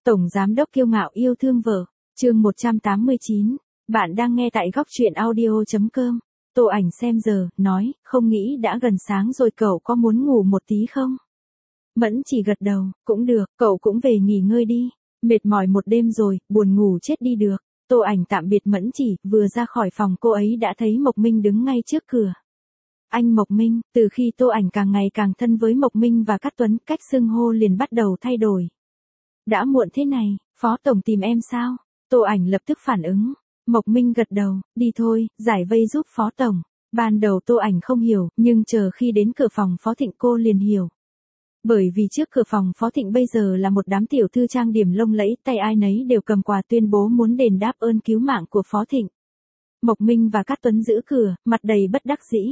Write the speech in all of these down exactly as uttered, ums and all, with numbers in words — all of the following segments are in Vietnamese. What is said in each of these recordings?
Tổng giám đốc kiêu ngạo yêu thương vợ. Chương một trăm tám mươi chín. Bạn đang nghe tại góc truyện audio chấm com. Tô Ảnh xem giờ, nói, không nghĩ đã gần sáng rồi, cậu có muốn ngủ một tí không? Mẫn Chỉ gật đầu, cũng được, cậu cũng về nghỉ ngơi đi. Mệt mỏi một đêm rồi, buồn ngủ chết đi được. Tô Ảnh tạm biệt Mẫn Chỉ, vừa ra khỏi phòng cô ấy đã thấy Mộc Minh đứng ngay trước cửa. Anh Mộc Minh, từ khi Tô Ảnh càng ngày càng thân với Mộc Minh và Cát Tuấn, cách xưng hô liền bắt đầu thay đổi. Đã muộn thế này, Phó Tổng tìm em sao? Tô Ảnh lập tức phản ứng. Mộc Minh gật đầu, đi thôi, giải vây giúp Phó Tổng. Ban đầu Tô Ảnh không hiểu, nhưng chờ khi đến cửa phòng Phó Thịnh cô liền hiểu. Bởi vì trước cửa phòng Phó Thịnh bây giờ là một đám tiểu thư trang điểm lông lẫy, tay ai nấy đều cầm quà tuyên bố muốn đền đáp ơn cứu mạng của Phó Thịnh. Mộc Minh và Cát Tuấn giữ cửa, mặt đầy bất đắc dĩ.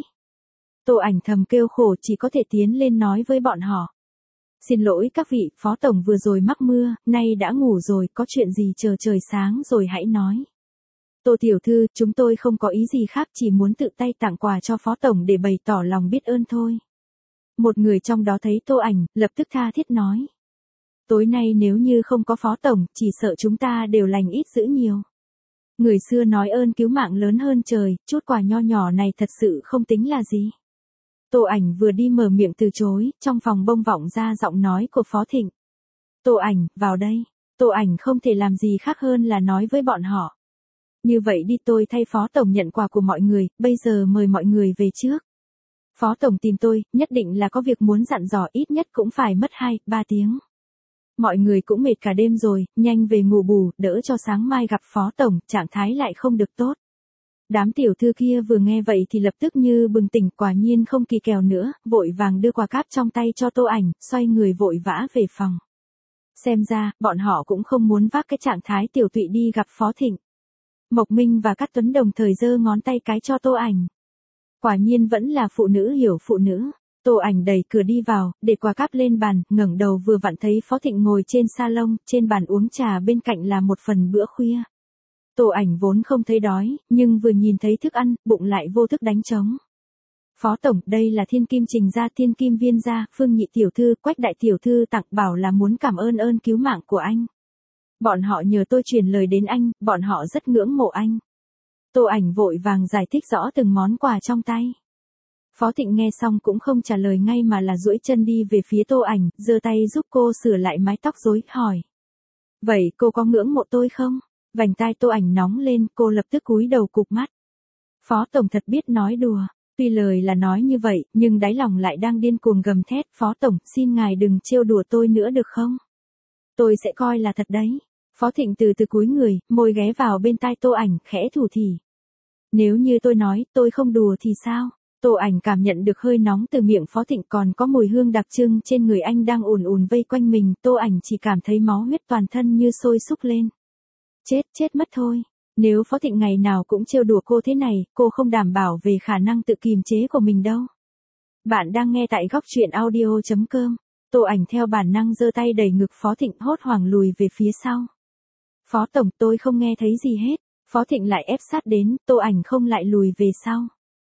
Tô Ảnh thầm kêu khổ, chỉ có thể tiến lên nói với bọn họ. Xin lỗi các vị, Phó Tổng vừa rồi mắc mưa, nay đã ngủ rồi, có chuyện gì chờ trời sáng rồi hãy nói. Tô tiểu thư, chúng tôi không có ý gì khác, chỉ muốn tự tay tặng quà cho Phó Tổng để bày tỏ lòng biết ơn thôi. Một người trong đó thấy Tô Ảnh, lập tức tha thiết nói. Tối nay nếu như không có Phó Tổng, chỉ sợ chúng ta đều lành ít dữ nhiều. Người xưa nói ơn cứu mạng lớn hơn trời, chút quà nho nhỏ này thật sự không tính là gì. Tô Ảnh vừa đi mở miệng từ chối, trong phòng bông vọng ra giọng nói của Phó Thịnh. Tô Ảnh, vào đây. Tô Ảnh không thể làm gì khác hơn là nói với bọn họ. Như vậy đi, tôi thay Phó Tổng nhận quà của mọi người, bây giờ mời mọi người về trước. Phó Tổng tìm tôi, nhất định là có việc muốn dặn dò, ít nhất cũng phải mất hai, ba tiếng. Mọi người cũng mệt cả đêm rồi, nhanh về ngủ bù, đỡ cho sáng mai gặp Phó Tổng, trạng thái lại không được tốt. Đám tiểu thư kia vừa nghe vậy thì lập tức như bừng tỉnh, quả nhiên không kỳ kèo nữa, vội vàng đưa quà cáp trong tay cho Tô Ảnh, xoay người vội vã về phòng. Xem ra, bọn họ cũng không muốn vác cái trạng thái tiểu tụy đi gặp Phó Thịnh. Mộc Minh và Cát Tuấn đồng thời giơ ngón tay cái cho Tô Ảnh. Quả nhiên vẫn là phụ nữ hiểu phụ nữ. Tô Ảnh đẩy cửa đi vào, để quà cáp lên bàn, ngẩng đầu vừa vặn thấy Phó Thịnh ngồi trên salon, trên bàn uống trà, bên cạnh là một phần bữa khuya. Tô Ảnh vốn không thấy đói, nhưng vừa nhìn thấy thức ăn, bụng lại vô thức đánh trống. Phó Tổng, đây là thiên kim Trình gia, thiên kim Viên gia, Phương Nhị tiểu thư, Quách đại tiểu thư tặng, bảo là muốn cảm ơn ơn cứu mạng của anh. Bọn họ nhờ tôi truyền lời đến anh, bọn họ rất ngưỡng mộ anh. Tô Ảnh vội vàng giải thích rõ từng món quà trong tay. Phó Thịnh nghe xong cũng không trả lời ngay mà là duỗi chân đi về phía Tô Ảnh, giơ tay giúp cô sửa lại mái tóc rối, hỏi. Vậy cô có ngưỡng mộ tôi không? Vành tai Tô Ảnh nóng lên, cô lập tức cúi đầu cụp mắt. Phó Tổng thật biết nói đùa, tuy lời là nói như vậy, nhưng đáy lòng lại đang điên cuồng gầm thét. Phó Tổng, xin ngài đừng trêu đùa tôi nữa được không? Tôi sẽ coi là thật đấy. Phó Thịnh từ từ cúi người, môi ghé vào bên tai Tô Ảnh, khẽ thủ thỉ. Nếu như tôi nói, tôi không đùa thì sao? Tô Ảnh cảm nhận được hơi nóng từ miệng Phó Thịnh, còn có mùi hương đặc trưng trên người anh đang ùn ùn vây quanh mình. Tô Ảnh chỉ cảm thấy máu huyết toàn thân như sôi sục lên. Chết, chết mất thôi. Nếu Phó Thịnh ngày nào cũng trêu đùa cô thế này, cô không đảm bảo về khả năng tự kiềm chế của mình đâu. Bạn đang nghe tại góc truyện audio chấm com. Tô Ảnh theo bản năng giơ tay đẩy ngực Phó Thịnh, hốt hoảng lùi về phía sau. Phó Tổng, tôi không nghe thấy gì hết. Phó Thịnh lại ép sát đến, Tô Ảnh không lại lùi về sau.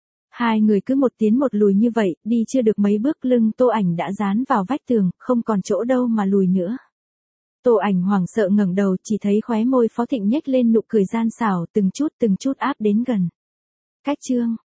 Hai người cứ một tiến một lùi như vậy, đi chưa được mấy bước lưng Tô Ảnh đã dán vào vách tường, không còn chỗ đâu mà lùi nữa. Tô Ảnh hoảng sợ ngẩng đầu, chỉ thấy khóe môi Phó Thịnh nhếch lên nụ cười gian xảo, từng chút từng chút áp đến gần. Cách chương